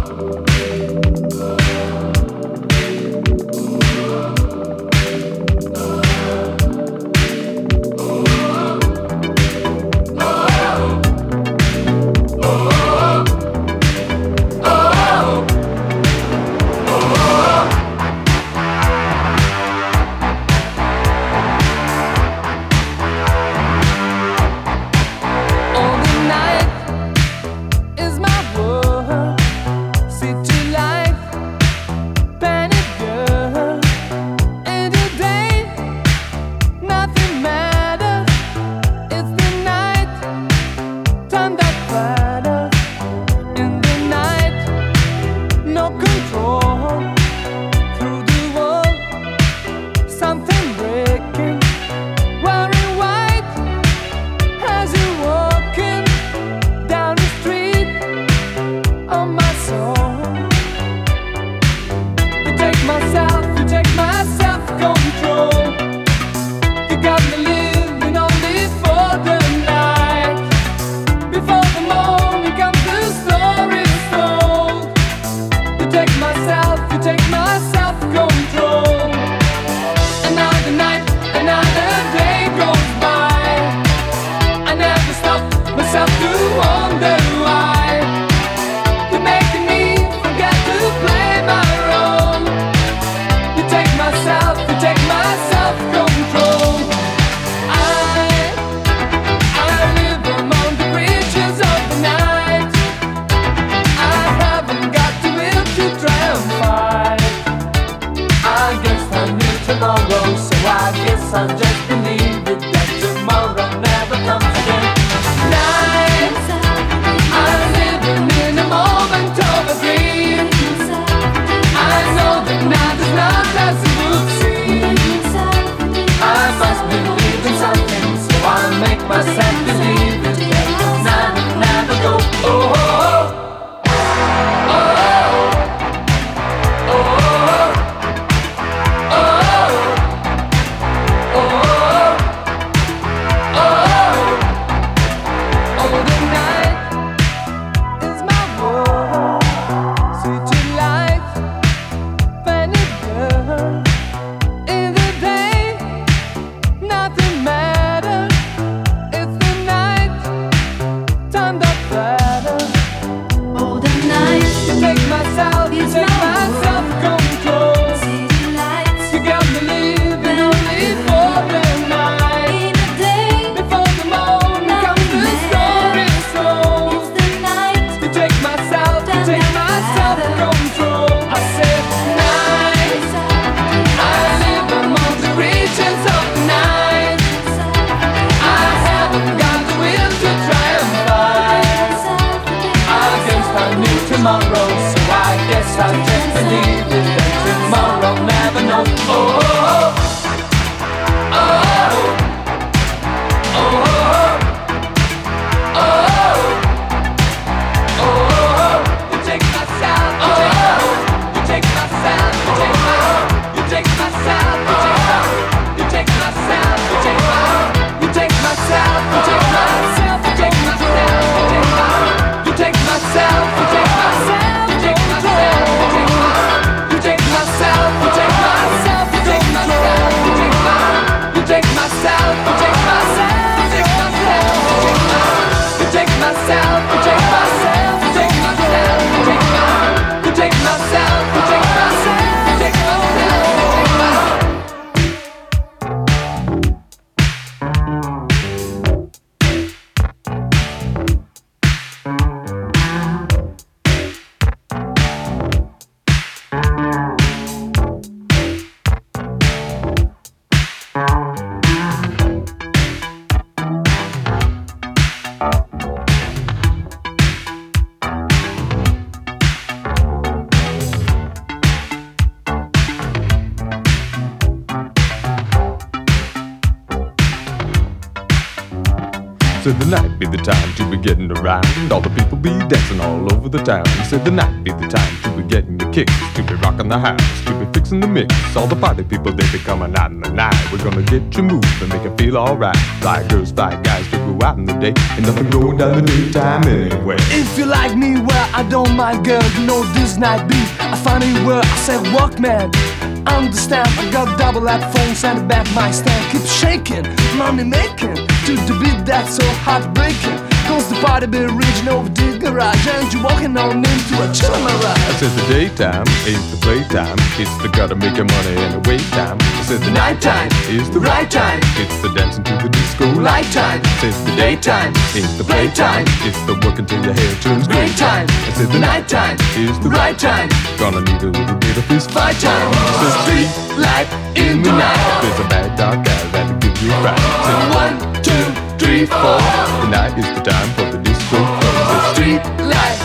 Said the night be the time to be getting around. All the people be dancing all over the town. Said the night be the time to be getting the kicks, to be rocking the house, to be fixing the mix. All the party people, they be coming out in the night. We're gonna get you moving, make you feel alright. Fly girls, fly guys, to go out in the day. Ain't nothing going down the daytime anyway. If you like me, well, I don't mind, girl. You know this night be a funny word. I said Walkman, understand. I got double headphones and a back my stand. Keep shaking, money making to the beat that's so heartbreaking. Cause the party be reaching over the garage and you walking on into a chillin' mirage. I said the daytime is the playtime. It's the gotta make your money and the wait time. I said the nighttime is the right time. It's the dancing to the disco light time. I said the daytime is the playtime. It's the work until your hair turns gray time. I said the nighttime is the right time. Gonna need a little bit of fist fight time. The street light in the night. There's a bad dark guy that'll give you a fright. Said 1, 2, 3, 4. The night is the time for the disco. The street light